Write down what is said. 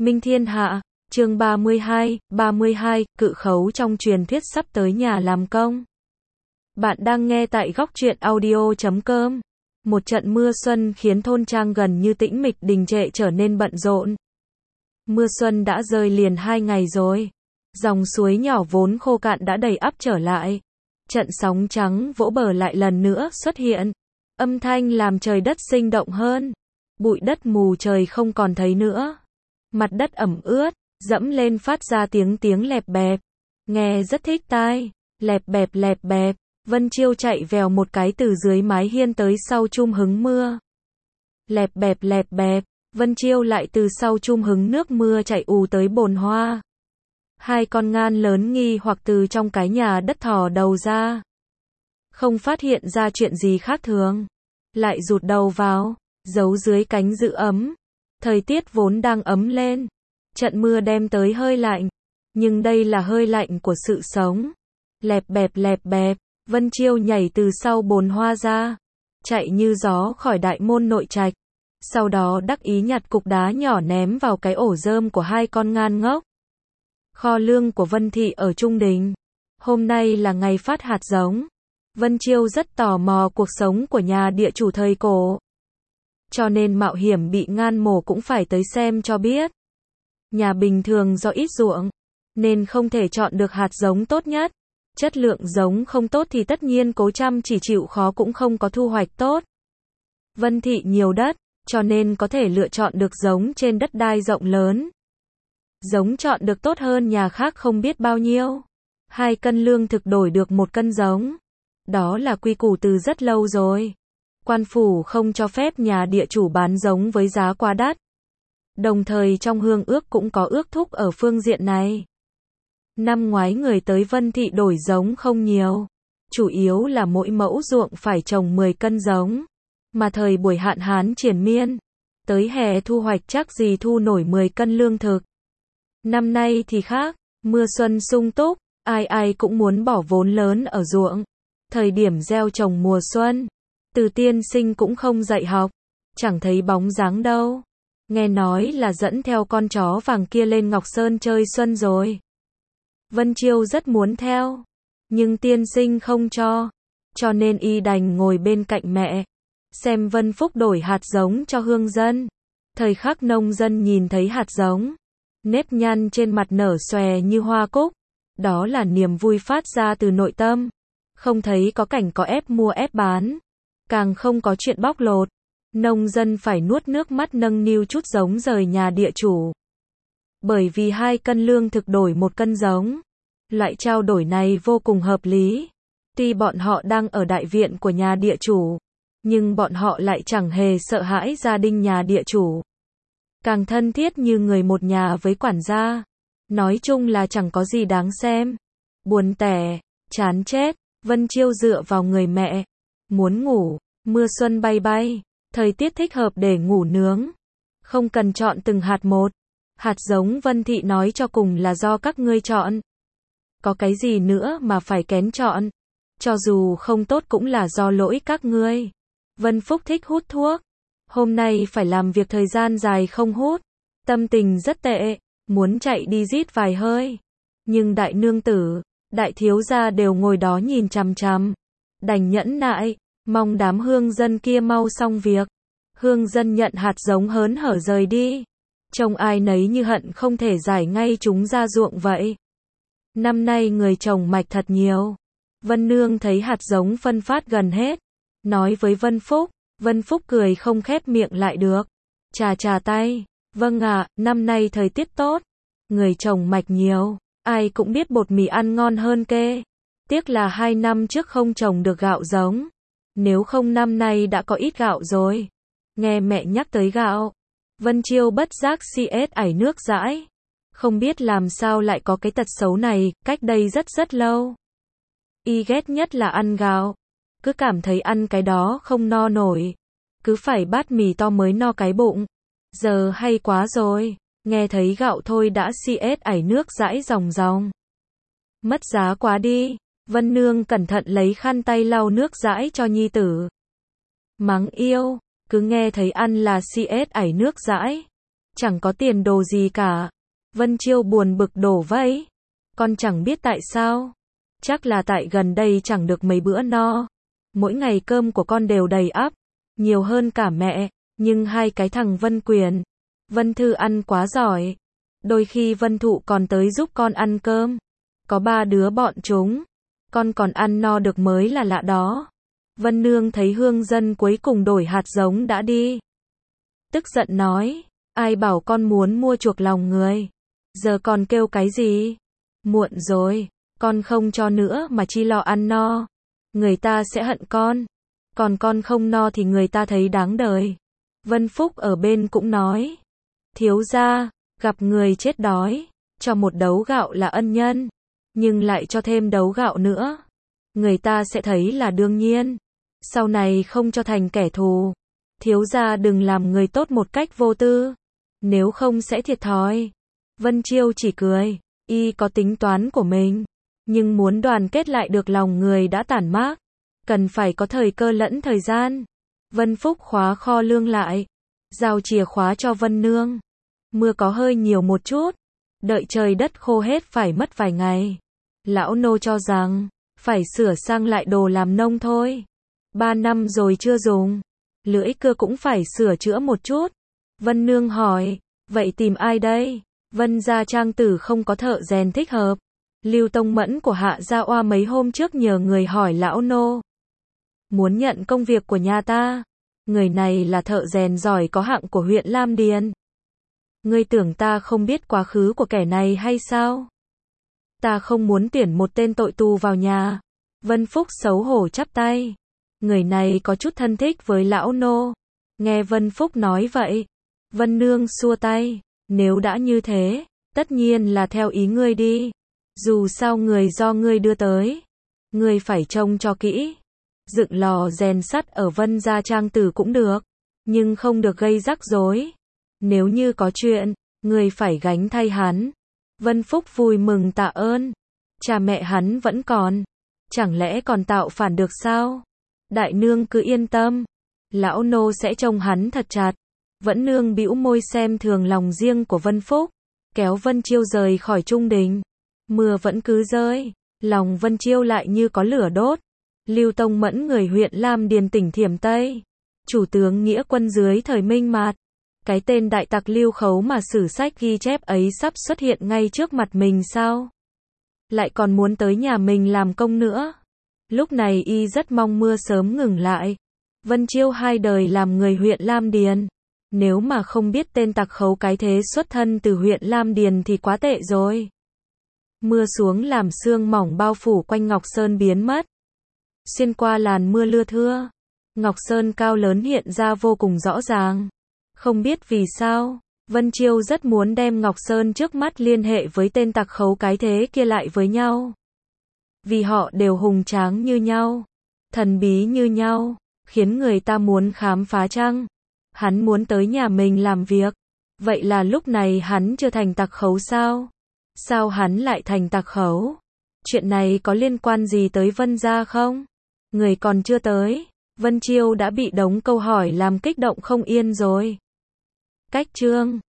Minh Thiên Hạ, chương 32, cự khấu trong truyền thuyết sắp tới nhà làm công. Bạn đang nghe tại góc truyện audio.com. Một trận mưa xuân khiến thôn trang gần như tĩnh mịch đình trệ trở nên bận rộn. Mưa xuân đã rơi liền 2 ngày rồi. Dòng suối nhỏ vốn khô cạn đã đầy ắp trở lại. Trận sóng trắng vỗ bờ lại lần nữa xuất hiện. Âm thanh làm trời đất sinh động hơn. Bụi đất mù trời không còn thấy nữa. Mặt đất ẩm ướt, dẫm lên phát ra tiếng lẹp bẹp. Nghe rất thích tai. Lẹp bẹp. Vân Chiêu chạy vèo một cái từ dưới mái hiên tới sau chum hứng mưa. Lẹp bẹp. Vân Chiêu lại từ sau chum hứng nước mưa chạy ù tới bồn hoa. Hai con ngan lớn nghi hoặc từ trong cái nhà đất thò đầu ra. Không phát hiện ra chuyện gì khác thường. Lại rụt đầu vào, giấu dưới cánh giữ ấm. Thời tiết vốn đang ấm lên. Trận mưa đem tới hơi lạnh. Nhưng đây là hơi lạnh của sự sống. Lẹp bẹp. Vân Chiêu nhảy từ sau bồn hoa ra. Chạy như gió khỏi đại môn nội trạch. Sau đó đắc ý nhặt cục đá nhỏ ném vào cái ổ rơm của hai con ngan ngốc. Kho lương của Vân Thị ở Trung Đình. Hôm nay là ngày phát hạt giống. Vân Chiêu rất tò mò cuộc sống của nhà địa chủ thời cổ. Cho nên mạo hiểm bị ngan mổ cũng phải tới xem cho biết. Nhà bình thường do ít ruộng, nên không thể chọn được hạt giống tốt nhất. Chất lượng giống không tốt thì tất nhiên cố chăm chỉ chịu khó cũng không có thu hoạch tốt. Vân Thị nhiều đất, cho nên có thể lựa chọn được giống trên đất đai rộng lớn. Giống chọn được tốt hơn nhà khác không biết bao nhiêu. 2 cân lương thực đổi được 1 cân giống. Đó là quy củ từ rất lâu rồi. Quan phủ không cho phép nhà địa chủ bán giống với giá quá đắt. Đồng thời trong hương ước cũng có ước thúc ở phương diện này. Năm ngoái người tới Vân Thị đổi giống không nhiều. Chủ yếu là mỗi mẫu ruộng phải trồng 10 cân giống. Mà thời buổi hạn hán triền miên. Tới hè thu hoạch chắc gì thu nổi 10 cân lương thực. Năm nay thì khác. Mưa xuân sung túc. Ai cũng muốn bỏ vốn lớn ở ruộng. Thời điểm gieo trồng mùa xuân. Từ tiên sinh cũng không dạy học. Chẳng thấy bóng dáng đâu. Nghe nói là dẫn theo con chó vàng kia lên Ngọc Sơn chơi xuân rồi. Vân Chiêu rất muốn theo. Nhưng tiên sinh không cho. Cho nên y đành ngồi bên cạnh mẹ. Xem Vân Phúc đổi hạt giống cho hương dân. Thời khắc nông dân nhìn thấy hạt giống. Nếp nhăn trên mặt nở xòe như hoa cúc. Đó là niềm vui phát ra từ nội tâm. Không thấy có cảnh có ép mua ép bán. Càng không có chuyện bóc lột. Nông dân phải nuốt nước mắt nâng niu chút giống rời nhà địa chủ. Bởi vì 2 cân lương thực đổi 1 cân giống. Loại trao đổi này vô cùng hợp lý. Tuy bọn họ đang ở đại viện của nhà địa chủ. Nhưng bọn họ lại chẳng hề sợ hãi gia đình nhà địa chủ. Càng thân thiết như người một nhà với quản gia. Nói chung là chẳng có gì đáng xem. Buồn tẻ, chán chết. Vân Chiêu dựa vào người mẹ. Muốn ngủ. Mưa xuân bay. Thời tiết thích hợp để ngủ nướng. Không cần chọn từng hạt một. Hạt giống Vân Thị nói cho cùng là do các ngươi chọn. Có cái gì nữa mà phải kén chọn. Cho dù không tốt cũng là do lỗi các ngươi. Vân Phúc thích hút thuốc. Hôm nay phải làm việc thời gian dài không hút. Tâm tình rất tệ. Muốn chạy đi rít vài hơi. Nhưng đại nương tử, đại thiếu gia đều ngồi đó nhìn chằm chằm. Đành nhẫn nại. Mong đám hương dân kia mau xong việc. Hương dân nhận hạt giống hớn hở rời đi. Trông ai nấy như hận không thể giải ngay chúng ra ruộng vậy. Năm nay người trồng mạch thật nhiều. Vân Nương thấy hạt giống phân phát gần hết. Nói với Vân Phúc. Vân Phúc cười không khép miệng lại được. Chà tay. Vâng ạ, năm nay thời tiết tốt. Người trồng mạch nhiều. Ai cũng biết bột mì ăn ngon hơn kê. Tiếc là 2 năm trước không trồng được gạo giống. Nếu không năm nay đã có ít gạo rồi. Nghe mẹ nhắc tới gạo. Vân Chiêu bất giác ảy nước dãi. Không biết làm sao lại có cái tật xấu này, cách đây rất lâu. Y ghét nhất là ăn gạo. Cứ cảm thấy ăn cái đó không no nổi. Cứ phải bát mì to mới no cái bụng. Giờ hay quá rồi. Nghe thấy gạo thôi đã ảy nước dãi ròng. Mất giá quá đi. Vân Nương cẩn thận lấy khăn tay lau nước dãi cho nhi tử. Mắng yêu. Cứ nghe thấy ăn là ảy nước dãi. chẳng có tiền đồ gì cả. Vân Chiêu buồn bực đổ vẫy. Con chẳng biết tại sao. Chắc là tại gần đây chẳng được mấy bữa no. Mỗi ngày cơm của con đều đầy ắp, nhiều hơn cả mẹ, nhưng hai cái thằng Vân Quyền, Vân Thư ăn quá giỏi. Đôi khi Vân Thụ còn tới giúp con ăn cơm. Có 3 đứa bọn chúng, con còn ăn no được mới là lạ đó. Vân Nương thấy hương dân cuối cùng đổi hạt giống đã đi. Tức giận nói, ai bảo con muốn mua chuộc lòng người. Giờ còn kêu cái gì? Muộn rồi, con không cho nữa mà chi lo ăn no. Người ta sẽ hận con. Còn con không no thì người ta thấy đáng đời. Vân Phúc ở bên cũng nói, thiếu gia, gặp người chết đói, cho một đấu gạo là ân nhân, nhưng lại cho thêm đấu gạo nữa, người ta sẽ thấy là đương nhiên, sau này không cho thành kẻ thù. Thiếu gia đừng làm người tốt một cách vô tư, nếu không sẽ thiệt thòi. Vân Chiêu chỉ cười, y có tính toán của mình, nhưng muốn đoàn kết lại được lòng người đã tản mát, cần phải có thời cơ lẫn thời gian. Vân Phúc khóa kho lương lại, giao chìa khóa cho Vân Nương. Mưa có hơi nhiều một chút, đợi trời đất khô hết phải mất vài ngày. Lão nô cho rằng, phải sửa sang lại đồ làm nông thôi. 3 năm rồi chưa dùng, lưỡi cưa cũng phải sửa chữa một chút. Vân Nương hỏi, vậy tìm ai đây? Vân gia trang tử không có thợ rèn thích hợp. Lưu Tông Mẫn của Hạ Gia Oa mấy hôm trước nhờ người hỏi lão nô, muốn nhận công việc của nhà ta. Người này là thợ rèn giỏi có hạng của huyện Lam Điền. Ngươi tưởng ta không biết quá khứ của kẻ này hay sao? Ta không muốn tuyển một tên tội tù vào nhà. Vân Phúc xấu hổ chắp tay. Người này có chút thân thích với lão nô. Nghe Vân Phúc nói vậy, Vân Nương xua tay. Nếu đã như thế, tất nhiên là theo ý ngươi đi. Dù sao người do ngươi đưa tới, ngươi phải trông cho kỹ. Dựng lò rèn sắt ở Vân gia trang tử cũng được, nhưng không được gây rắc rối. Nếu như có chuyện, ngươi phải gánh thay hắn. Vân Phúc vui mừng tạ ơn. Cha mẹ hắn vẫn còn, chẳng lẽ còn tạo phản được sao? Đại nương cứ yên tâm, lão nô sẽ trông hắn thật chặt. Vẫn Nương bĩu môi xem thường lòng riêng của Vân Phúc, kéo Vân Chiêu rời khỏi trung đình. Mưa vẫn cứ rơi, lòng Vân Chiêu lại như có lửa đốt. Lưu Tông Mẫn người huyện Lam Điền tỉnh Thiểm Tây, chủ tướng nghĩa quân dưới thời Minh Mạt. Cái tên đại tặc Lưu Khấu mà sử sách ghi chép ấy sắp xuất hiện ngay trước mặt mình sao? Lại còn muốn tới nhà mình làm công nữa. Lúc này y rất mong mưa sớm ngừng lại. Vân Chiêu 2 đời làm người huyện Lam Điền. Nếu mà không biết tên tặc Khấu cái thế xuất thân từ huyện Lam Điền thì quá tệ rồi. Mưa xuống làm sương mỏng bao phủ quanh Ngọc Sơn biến mất. Xuyên qua làn mưa lưa thưa, Ngọc Sơn cao lớn hiện ra vô cùng rõ ràng. Không biết vì sao, Vân Chiêu rất muốn đem Ngọc Sơn trước mắt liên hệ với tên tặc Khấu cái thế kia lại với nhau. Vì họ đều hùng tráng như nhau, thần bí như nhau, khiến người ta muốn khám phá chăng? Hắn muốn tới nhà mình làm việc. Vậy là lúc này hắn chưa thành tặc Khấu sao? Sao hắn lại thành tặc Khấu? Chuyện này có liên quan gì tới Vân gia không? Người còn chưa tới, Vân Chiêu đã bị đống câu hỏi làm kích động không yên rồi. Cách chương